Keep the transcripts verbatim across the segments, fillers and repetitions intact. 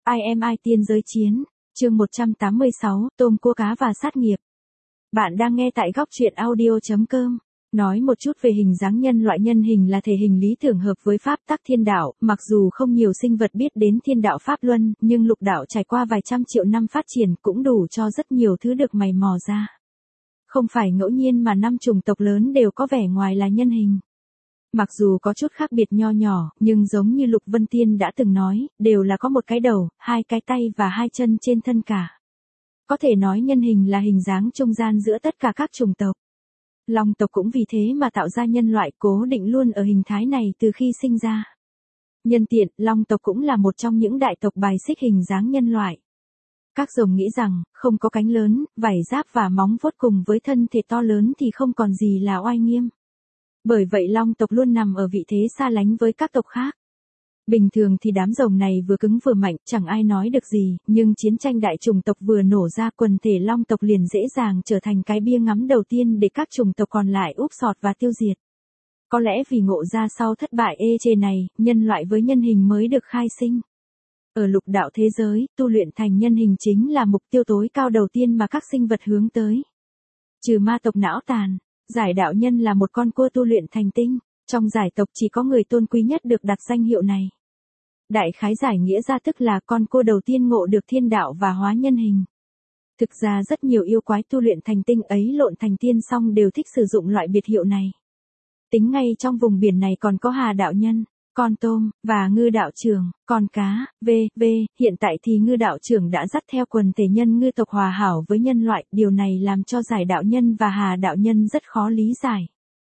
I am I tiên giới chiến, chương một trăm tám mươi sáu, tôm cua cá và sát nghiệp. Bạn đang nghe tại góc truyện audio.com. Nói một chút về hình dáng nhân loại. Nhân hình là thể hình lý tưởng hợp với pháp tắc thiên đạo, mặc dù không nhiều sinh vật biết đến thiên đạo pháp luân, nhưng lục đạo trải qua vài trăm triệu năm phát triển cũng đủ cho rất nhiều thứ được mày mò ra. Không phải ngẫu nhiên mà năm chủng tộc lớn đều có vẻ ngoài là nhân hình. Mặc dù có chút khác biệt nho nhỏ, nhưng giống như Lục Vân Tiên đã từng nói, đều là có một cái đầu, hai cái tay và hai chân trên thân cả. Có thể nói nhân hình là hình dáng trung gian giữa tất cả các chủng tộc. Long tộc cũng vì thế mà tạo ra nhân loại cố định luôn ở hình thái này từ khi sinh ra. Nhân tiện, Long tộc cũng là một trong những đại tộc bài xích hình dáng nhân loại. Các rồng nghĩ rằng, không có cánh lớn, vảy giáp và móng vuốt cùng với thân thể to lớn thì không còn gì là oai nghiêm. Bởi vậy Long tộc luôn nằm ở vị thế xa lánh với các tộc khác. Bình thường thì đám rồng này vừa cứng vừa mạnh, chẳng ai nói được gì, nhưng chiến tranh đại chủng tộc vừa nổ ra, quần thể Long tộc liền dễ dàng trở thành cái bia ngắm đầu tiên để các chủng tộc còn lại úp sọt và tiêu diệt. Có lẽ vì ngộ ra sau thất bại ê chề này, nhân loại với nhân hình mới được khai sinh. Ở lục đạo thế giới, tu luyện thành nhân hình chính là mục tiêu tối cao đầu tiên mà các sinh vật hướng tới. Trừ ma tộc não tàn, Giải đạo nhân là một con cua tu luyện thành tinh, trong giải tộc chỉ có người tôn quý nhất được đặt danh hiệu này. Đại khái giải nghĩa ra tức là con cua đầu tiên ngộ được thiên đạo và hóa nhân hình. Thực ra rất nhiều yêu quái tu luyện thành tinh ấy lộn thành tiên xong đều thích sử dụng loại biệt hiệu này. Tính ngay trong vùng biển này còn có Hà đạo nhân, con tôm, và Ngư đạo trưởng, con cá, v.v. Hiện tại thì Ngư đạo trưởng đã dắt theo quần thể nhân ngư tộc hòa hảo với nhân loại, điều này làm cho Giải đạo nhân và Hà đạo nhân rất khó lý giải.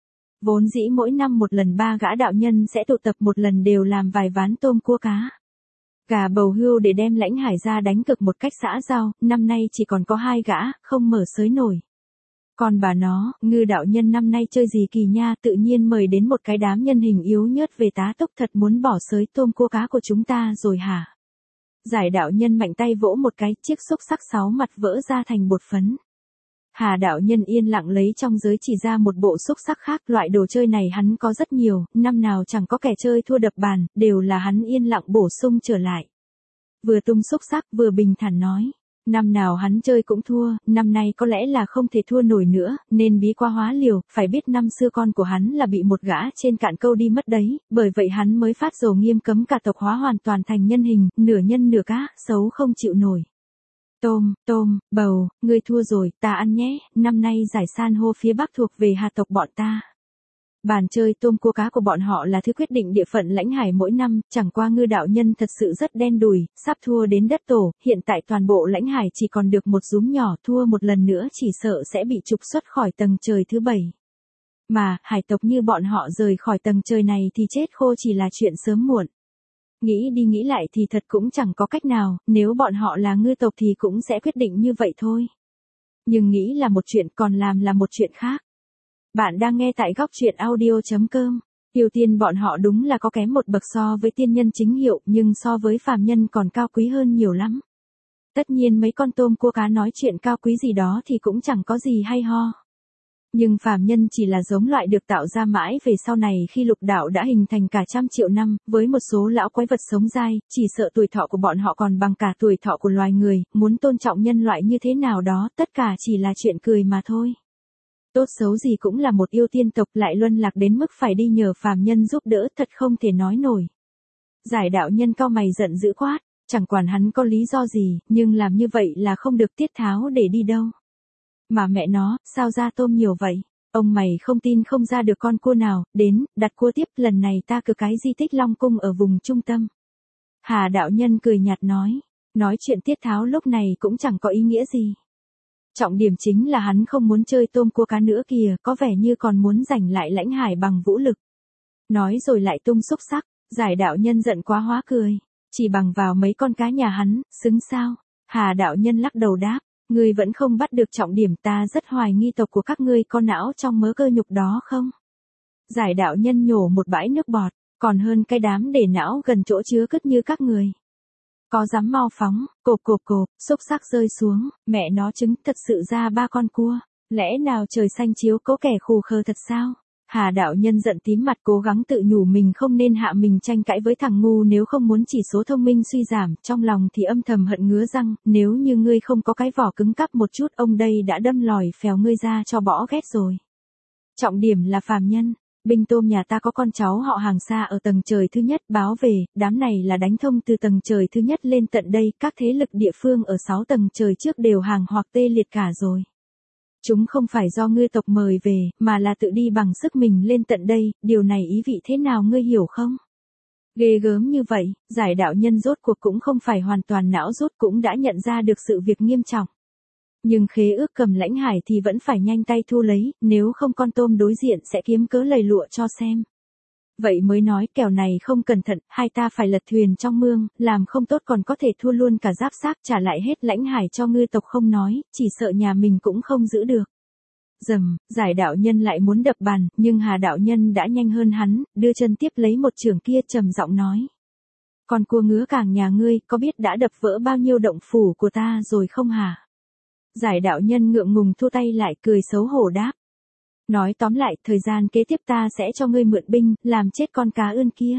Vốn dĩ mỗi năm một lần ba gã đạo nhân sẽ tụ tập một lần đều làm vài ván tôm cua cá, gà bầu hươu để đem lãnh hải ra đánh cực một cách xã giao, năm nay chỉ còn có hai gã, không mở sới nổi. Còn bà nó, Ngư đạo nhân năm nay chơi gì kỳ nha, tự nhiên mời đến một cái đám nhân hình yếu nhớt về tá túc, thật muốn bỏ sới tôm cua cá của chúng ta rồi hả? Giải đạo nhân mạnh tay vỗ một cái, chiếc xúc sắc sáu mặt vỡ ra thành bột phấn. Hà đạo nhân yên lặng lấy trong giới chỉ ra một bộ xúc sắc khác, loại đồ chơi này hắn có rất nhiều, năm nào chẳng có kẻ chơi thua đập bàn, đều là hắn yên lặng bổ sung trở lại. Vừa tung xúc sắc vừa bình thản nói. Năm nào hắn chơi cũng thua, năm nay có lẽ là không thể thua nổi nữa, nên bí quá hóa liều, phải biết năm xưa con của hắn là bị một gã trên cạn câu đi mất đấy, bởi vậy hắn mới phát dồ nghiêm cấm cả tộc hóa hoàn toàn thành nhân hình, nửa nhân nửa cá, xấu không chịu nổi. Tôm, tôm, bầu, ngươi thua rồi, ta ăn nhé, năm nay giải san hô phía Bắc thuộc về Hà tộc bọn ta. Bàn chơi tôm cua cá của bọn họ là thứ quyết định địa phận lãnh hải mỗi năm, chẳng qua Ngư đạo nhân thật sự rất đen đủi, sắp thua đến đất tổ, hiện tại toàn bộ lãnh hải chỉ còn được một rúm nhỏ, thua một lần nữa chỉ sợ sẽ bị trục xuất khỏi tầng trời thứ bảy. Mà, hải tộc như bọn họ rời khỏi tầng trời này thì chết khô chỉ là chuyện sớm muộn. Nghĩ đi nghĩ lại thì thật cũng chẳng có cách nào, nếu bọn họ là ngư tộc thì cũng sẽ quyết định như vậy thôi. Nhưng nghĩ là một chuyện, còn làm là một chuyện khác. Bạn đang nghe tại góc truyện audio.com. Yêu tiên bọn họ đúng là có kém một bậc so với tiên nhân chính hiệu, nhưng so với phàm nhân còn cao quý hơn nhiều lắm. Tất nhiên mấy con tôm cua cá nói chuyện cao quý gì đó thì cũng chẳng có gì hay ho. Nhưng phàm nhân chỉ là giống loại được tạo ra mãi về sau này khi lục đạo đã hình thành cả trăm triệu năm, với một số lão quái vật sống dai, chỉ sợ tuổi thọ của bọn họ còn bằng cả tuổi thọ của loài người, muốn tôn trọng nhân loại như thế nào đó, tất cả chỉ là chuyện cười mà thôi. Tốt xấu gì cũng là một yêu tiên tộc, lại luân lạc đến mức phải đi nhờ phàm nhân giúp đỡ, thật không thể nói nổi. Giải đạo nhân cau mày giận dữ quát, chẳng quản hắn có lý do gì, nhưng làm như vậy là không được tiết tháo để đi đâu. Mà mẹ nó, sao ra tôm nhiều vậy? Ông mày không tin không ra được con cua nào, đến, đặt cua tiếp, lần này ta cử cái di tích Long Cung ở vùng trung tâm. Hà đạo nhân cười nhạt nói, nói chuyện tiết tháo lúc này cũng chẳng có ý nghĩa gì. Trọng điểm chính là hắn không muốn chơi tôm cua cá nữa kìa, có vẻ như còn muốn giành lại lãnh hải bằng vũ lực. Nói rồi lại tung xúc sắc, Giải đạo nhân giận quá hóa cười, chỉ bằng vào mấy con cá nhà hắn, xứng sao? Hà đạo nhân lắc đầu đáp, ngươi vẫn không bắt được trọng điểm, ta rất hoài nghi tộc của các ngươi có não trong mớ cơ nhục đó không? Giải đạo nhân nhổ một bãi nước bọt, còn hơn cái đám để não gần chỗ chứa cứt như các người. Có dám mau phóng, cộp cộp cộp, xúc sắc rơi xuống, mẹ nó trứng thật sự ra ba con cua, lẽ nào trời xanh chiếu cố kẻ khù khờ thật sao? Hà đạo nhân giận tím mặt cố gắng tự nhủ mình không nên hạ mình tranh cãi với thằng ngu nếu không muốn chỉ số thông minh suy giảm, trong lòng thì âm thầm hận ngứa răng, nếu như ngươi không có cái vỏ cứng cắp một chút ông đây đã đâm lòi phèo ngươi ra cho bỏ ghét rồi. Trọng điểm là phàm nhân, Binh Tôm nhà ta có con cháu họ hàng xa ở tầng trời thứ nhất báo về, đám này là đánh thông từ tầng trời thứ nhất lên tận đây, các thế lực địa phương ở sáu tầng trời trước đều hàng hoặc tê liệt cả rồi. Chúng không phải do ngươi tộc mời về, mà là tự đi bằng sức mình lên tận đây, điều này ý vị thế nào ngươi hiểu không? Ghê gớm như vậy, giải đạo nhân rốt cuộc cũng không phải hoàn toàn não rốt cũng đã nhận ra được sự việc nghiêm trọng. Nhưng khế ước Cầm Lãnh Hải thì vẫn phải nhanh tay thu lấy, nếu không con tôm đối diện sẽ kiếm cớ lầy lụa cho xem. Vậy mới nói kẻo này không cẩn thận, hai ta phải lật thuyền trong mương, làm không tốt còn có thể thua luôn cả giáp xác trả lại hết Lãnh Hải cho ngư tộc không nói, chỉ sợ nhà mình cũng không giữ được. Dầm, giải đạo nhân lại muốn đập bàn, nhưng Hà đạo nhân đã nhanh hơn hắn, đưa chân tiếp lấy một chưởng kia trầm giọng nói. Con cua ngứa càng nhà ngươi, có biết đã đập vỡ bao nhiêu động phủ của ta rồi không hả? Giải đạo nhân ngượng ngùng thu tay lại cười xấu hổ đáp. Nói tóm lại, thời gian kế tiếp ta sẽ cho ngươi mượn binh, làm chết con cá ươn kia.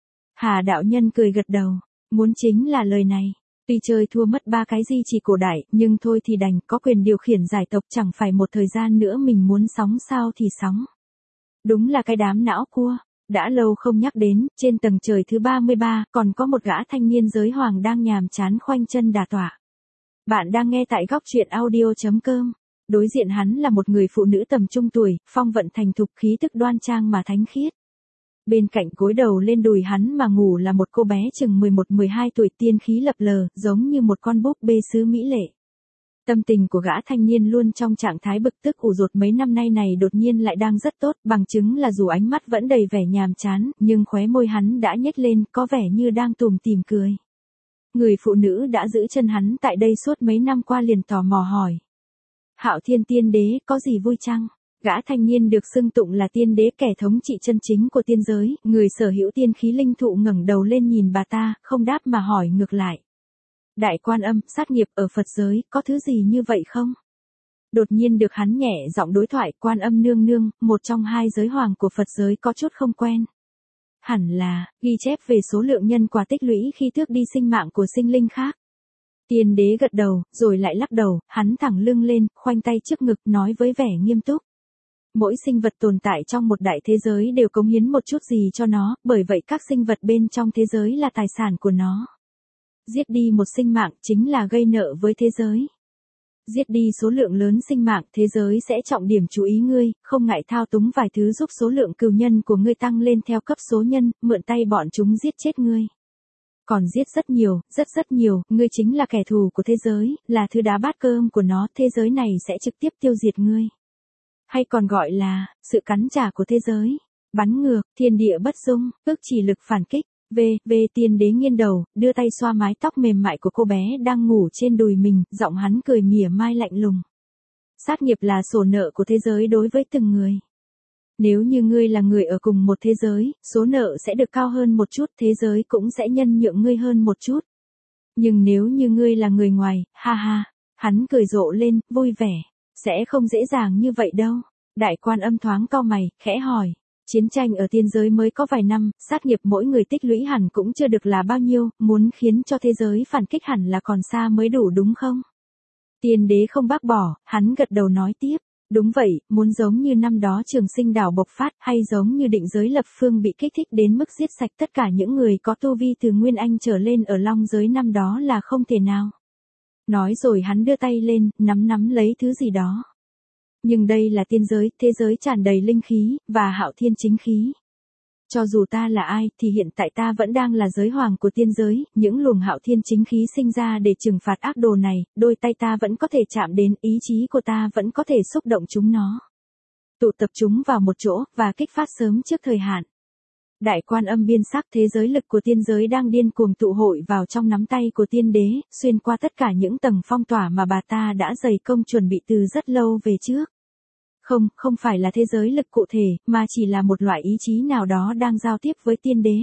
Hà đạo nhân cười gật đầu, muốn chính là lời này. Tuy chơi thua mất ba cái di chỉ cổ đại, nhưng thôi thì đành, có quyền điều khiển giải tộc chẳng phải một thời gian nữa mình muốn sóng sao thì sóng. Đúng là cái đám não cua, đã lâu không nhắc đến, trên tầng trời thứ ba mươi ba, còn có một gã thanh niên giới hoàng đang nhàm chán khoanh chân đà tọa. Bạn đang nghe tại góc truyện audio chấm com. Đối diện hắn là một người phụ nữ tầm trung tuổi, phong vận thành thục khí tức đoan trang mà thánh khiết. Bên cạnh gối đầu lên đùi hắn mà ngủ là một cô bé chừng mười một mười hai tuổi tiên khí lập lờ, giống như một con búp bê sứ mỹ lệ. Tâm tình của gã thanh niên luôn trong trạng thái bực tức ủ rột mấy năm nay này đột nhiên lại đang rất tốt, bằng chứng là dù ánh mắt vẫn đầy vẻ nhàm chán, nhưng khóe môi hắn đã nhếch lên, có vẻ như đang tủm tỉm cười. Người phụ nữ đã giữ chân hắn tại đây suốt mấy năm qua liền tò mò hỏi. Hạo Thiên tiên đế, có gì vui chăng? Gã thanh niên được xưng tụng là tiên đế kẻ thống trị chân chính của tiên giới, người sở hữu tiên khí linh thụ ngẩng đầu lên nhìn bà ta, không đáp mà hỏi ngược lại. Đại Quan Âm, sát nghiệp ở Phật giới, có thứ gì như vậy không? Đột nhiên được hắn nhẹ giọng đối thoại, Quan Âm nương nương, một trong hai giới hoàng của Phật giới có chút không quen. Hẳn là, ghi chép về số lượng nhân quả tích lũy khi tước đi sinh mạng của sinh linh khác. Tiên đế gật đầu, rồi lại lắc đầu, hắn thẳng lưng lên, khoanh tay trước ngực nói với vẻ nghiêm túc. Mỗi sinh vật tồn tại trong một đại thế giới đều cống hiến một chút gì cho nó, bởi vậy các sinh vật bên trong thế giới là tài sản của nó. Giết đi một sinh mạng chính là gây nợ với thế giới. Giết đi số lượng lớn sinh mạng, thế giới sẽ trọng điểm chú ý ngươi, không ngại thao túng vài thứ giúp số lượng cừu nhân của ngươi tăng lên theo cấp số nhân, mượn tay bọn chúng giết chết ngươi. Còn giết rất nhiều, rất rất nhiều, ngươi chính là kẻ thù của thế giới, là thứ đá bát cơm của nó, thế giới này sẽ trực tiếp tiêu diệt ngươi. Hay còn gọi là, sự cắn trả của thế giới. Bắn ngược, thiên địa bất dung, ước chỉ lực phản kích. V, V tiên đế nghiêng đầu, đưa tay xoa mái tóc mềm mại của cô bé đang ngủ trên đùi mình, giọng hắn cười mỉa mai lạnh lùng. Sát nghiệp là sổ nợ của thế giới đối với từng người. Nếu như ngươi là người ở cùng một thế giới, số nợ sẽ được cao hơn một chút, thế giới cũng sẽ nhân nhượng ngươi hơn một chút. Nhưng nếu như ngươi là người ngoài, ha ha, hắn cười rộ lên, vui vẻ, sẽ không dễ dàng như vậy đâu. Đại Quan Âm thoáng cau mày, khẽ hỏi. Chiến tranh ở tiên giới mới có vài năm, sát nghiệp mỗi người tích lũy hẳn cũng chưa được là bao nhiêu, muốn khiến cho thế giới phản kích hẳn là còn xa mới đủ đúng không? Tiên đế không bác bỏ, hắn gật đầu nói tiếp. Đúng vậy, muốn giống như năm đó Trường Sinh đảo bộc phát, hay giống như Định giới lập phương bị kích thích đến mức giết sạch tất cả những người có tu vi từ Nguyên Anh trở lên ở Long giới năm đó là không thể nào. Nói rồi hắn đưa tay lên, nắm nắm lấy thứ gì đó. Nhưng đây là tiên giới, thế giới tràn đầy linh khí, và Hạo Thiên chính khí. Cho dù ta là ai, thì hiện tại ta vẫn đang là giới hoàng của tiên giới, những luồng Hạo Thiên chính khí sinh ra để trừng phạt ác đồ này, đôi tay ta vẫn có thể chạm đến, ý chí của ta vẫn có thể xúc động chúng nó. Tụ tập chúng vào một chỗ, và kích phát sớm trước thời hạn. Đại Quan Âm biên sắc, thế giới lực của tiên giới đang điên cuồng tụ hội vào trong nắm tay của tiên đế, xuyên qua tất cả những tầng phong tỏa mà bà ta đã dày công chuẩn bị từ rất lâu về trước. Không, không phải là thế giới lực cụ thể, mà chỉ là một loại ý chí nào đó đang giao tiếp với tiên đế.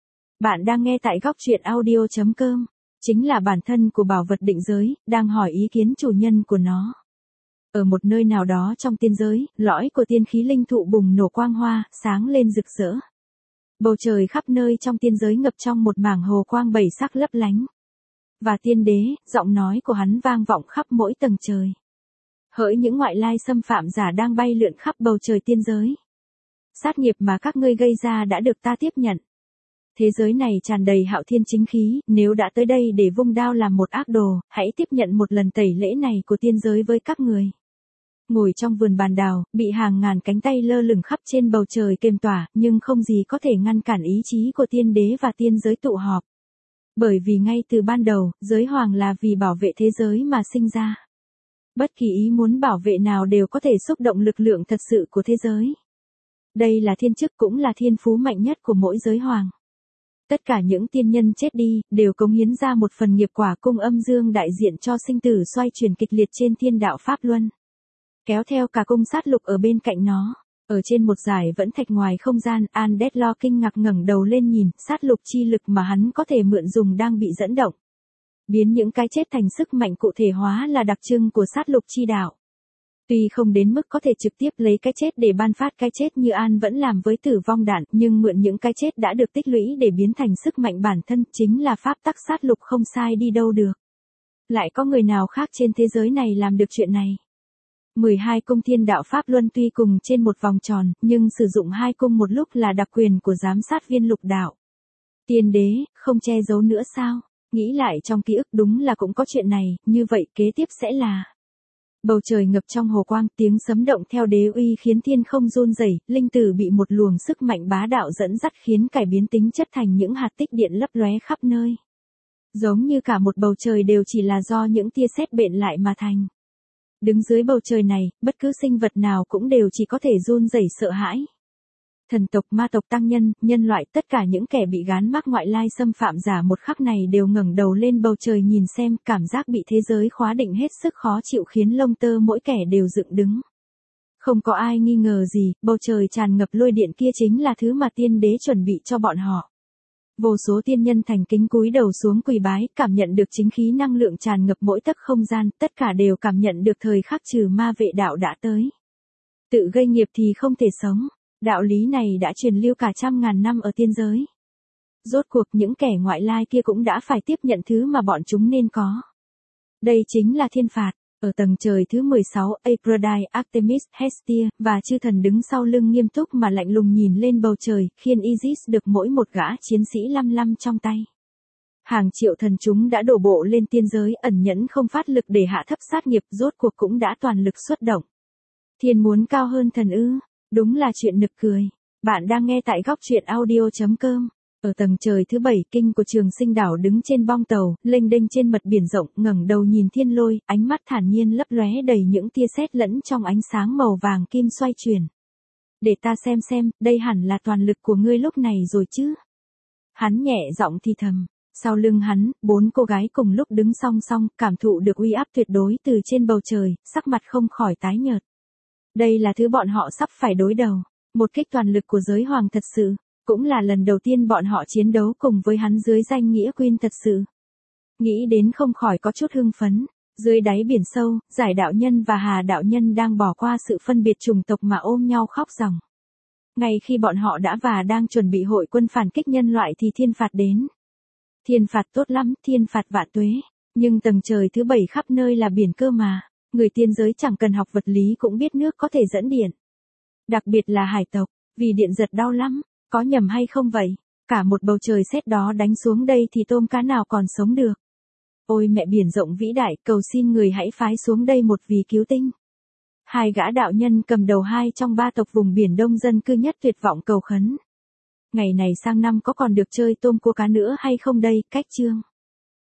Bạn đang nghe tại góc truyện audio chấm com. Chính là bản thân của bảo vật định giới, đang hỏi ý kiến chủ nhân của nó. Ở một nơi nào đó trong tiên giới, lõi của tiên khí linh thụ bùng nổ quang hoa, sáng lên rực rỡ. Bầu trời khắp nơi trong tiên giới ngập trong một mảng hồ quang bảy sắc lấp lánh. Và tiên đế, giọng nói của hắn vang vọng khắp mỗi tầng trời. Hỡi những ngoại lai xâm phạm giả đang bay lượn khắp bầu trời tiên giới. Sát nghiệp mà các ngươi gây ra đã được ta tiếp nhận. Thế giới này tràn đầy hạo thiên chính khí, nếu đã tới đây để vung đao làm một ác đồ, hãy tiếp nhận một lần tẩy lễ này của tiên giới với các người. Ngồi trong vườn bàn đào, bị hàng ngàn cánh tay lơ lửng khắp trên bầu trời kềm tỏa, nhưng không gì có thể ngăn cản ý chí của tiên đế và tiên giới tụ họp. Bởi vì ngay từ ban đầu, giới hoàng là vì bảo vệ thế giới mà sinh ra. Bất kỳ ý muốn bảo vệ nào đều có thể xúc động lực lượng thật sự của thế giới. Đây là thiên chức cũng là thiên phú mạnh nhất của mỗi giới hoàng. Tất cả những tiên nhân chết đi, đều cống hiến ra một phần nghiệp quả cung âm dương đại diện cho sinh tử xoay chuyển kịch liệt trên thiên đạo Pháp Luân. Kéo theo cả cung sát lục ở bên cạnh nó. Ở trên một dải vẫn thạch ngoài không gian, Andeslo kinh ngạc ngẩng đầu lên nhìn, sát lục chi lực mà hắn có thể mượn dùng đang bị dẫn động. Biến những cái chết thành sức mạnh cụ thể hóa là đặc trưng của sát lục chi đạo. Tuy không đến mức có thể trực tiếp lấy cái chết để ban phát cái chết như An vẫn làm với tử vong đạn, nhưng mượn những cái chết đã được tích lũy để biến thành sức mạnh bản thân chính là pháp tắc sát lục không sai đi đâu được. Lại có người nào khác trên thế giới này làm được chuyện này? mười hai cung thiên đạo Pháp Luân tuy cùng trên một vòng tròn, nhưng sử dụng hai cung một lúc là đặc quyền của giám sát viên lục đạo. Tiên đế, không che giấu nữa sao? Nghĩ lại trong ký ức đúng là cũng có chuyện này, như vậy kế tiếp sẽ là... Bầu trời ngập trong hồ quang, tiếng sấm động theo đế uy khiến thiên không run rẩy, linh tử bị một luồng sức mạnh bá đạo dẫn dắt khiến cải biến tính chất thành những hạt tích điện lấp lóe khắp nơi. Giống như cả một bầu trời đều chỉ là do những tia sét bện lại mà thành. Đứng dưới bầu trời này, bất cứ sinh vật nào cũng đều chỉ có thể run rẩy sợ hãi. Thần tộc, ma tộc, tăng nhân, nhân loại, tất cả những kẻ bị gán mác ngoại lai xâm phạm giả một khắc này đều ngẩng đầu lên bầu trời nhìn xem, cảm giác bị thế giới khóa định hết sức khó chịu khiến lông tơ mỗi kẻ đều dựng đứng. Không có ai nghi ngờ gì, bầu trời tràn ngập lôi điện kia chính là thứ mà tiên đế chuẩn bị cho bọn họ. Vô số tiên nhân thành kính cúi đầu xuống quỳ bái, cảm nhận được chính khí năng lượng tràn ngập mỗi tấc không gian, tất cả đều cảm nhận được thời khắc trừ ma vệ đạo đã tới. Tự gây nghiệp thì không thể sống. Đạo lý này đã truyền lưu cả trăm ngàn năm ở tiên giới. Rốt cuộc những kẻ ngoại lai kia cũng đã phải tiếp nhận thứ mà bọn chúng nên có. Đây chính là thiên phạt. Ở tầng trời thứ mười sáu, Aphrodite, Artemis, Hestia, và chư thần đứng sau lưng nghiêm túc mà lạnh lùng nhìn lên bầu trời, khiên Isis được mỗi một gã chiến sĩ lăm lăm trong tay. Hàng triệu thần chúng đã đổ bộ lên tiên giới, ẩn nhẫn không phát lực để hạ thấp sát nghiệp, rốt cuộc cũng đã toàn lực xuất động. Thiên muốn cao hơn thần ư? Đúng là chuyện nực cười. Bạn đang nghe tại góc truyện audio chấm com. Ở tầng trời thứ bảy, kinh của Trường Sinh đảo đứng trên bong tàu, lênh đênh trên mật biển rộng, ngẩng đầu nhìn thiên lôi, ánh mắt thản nhiên lấp lóe đầy những tia sét lẫn trong ánh sáng màu vàng kim xoay chuyển. Để ta xem xem, đây hẳn là toàn lực của ngươi lúc này rồi chứ? Hắn nhẹ giọng thì thầm. Sau lưng hắn, bốn cô gái cùng lúc đứng song song, cảm thụ được uy áp tuyệt đối từ trên bầu trời, sắc mặt không khỏi tái nhợt. Đây là thứ bọn họ sắp phải đối đầu, một kích toàn lực của giới hoàng thật sự, cũng là lần đầu tiên bọn họ chiến đấu cùng với hắn dưới danh nghĩa Queen thật sự. Nghĩ đến không khỏi có chút hưng phấn, dưới đáy biển sâu, Giải đạo nhân và Hà đạo nhân đang bỏ qua sự phân biệt chủng tộc mà ôm nhau khóc ròng. Ngay khi bọn họ đã và đang chuẩn bị hội quân phản kích nhân loại thì thiên phạt đến. Thiên phạt tốt lắm, thiên phạt vạn tuế, nhưng tầng trời thứ bảy khắp nơi là biển cơ mà. Người tiên giới chẳng cần học vật lý cũng biết nước có thể dẫn điện. Đặc biệt là hải tộc, vì điện giật đau lắm, có nhầm hay không vậy? Cả một bầu trời sét đó đánh xuống đây thì tôm cá nào còn sống được. Ôi mẹ biển rộng vĩ đại, cầu xin người hãy phái xuống đây một vì cứu tinh. Hai gã đạo nhân cầm đầu hai trong ba tộc vùng biển đông dân cư nhất tuyệt vọng cầu khấn. Ngày này sang năm có còn được chơi tôm cua cá nữa hay không đây, cách chương.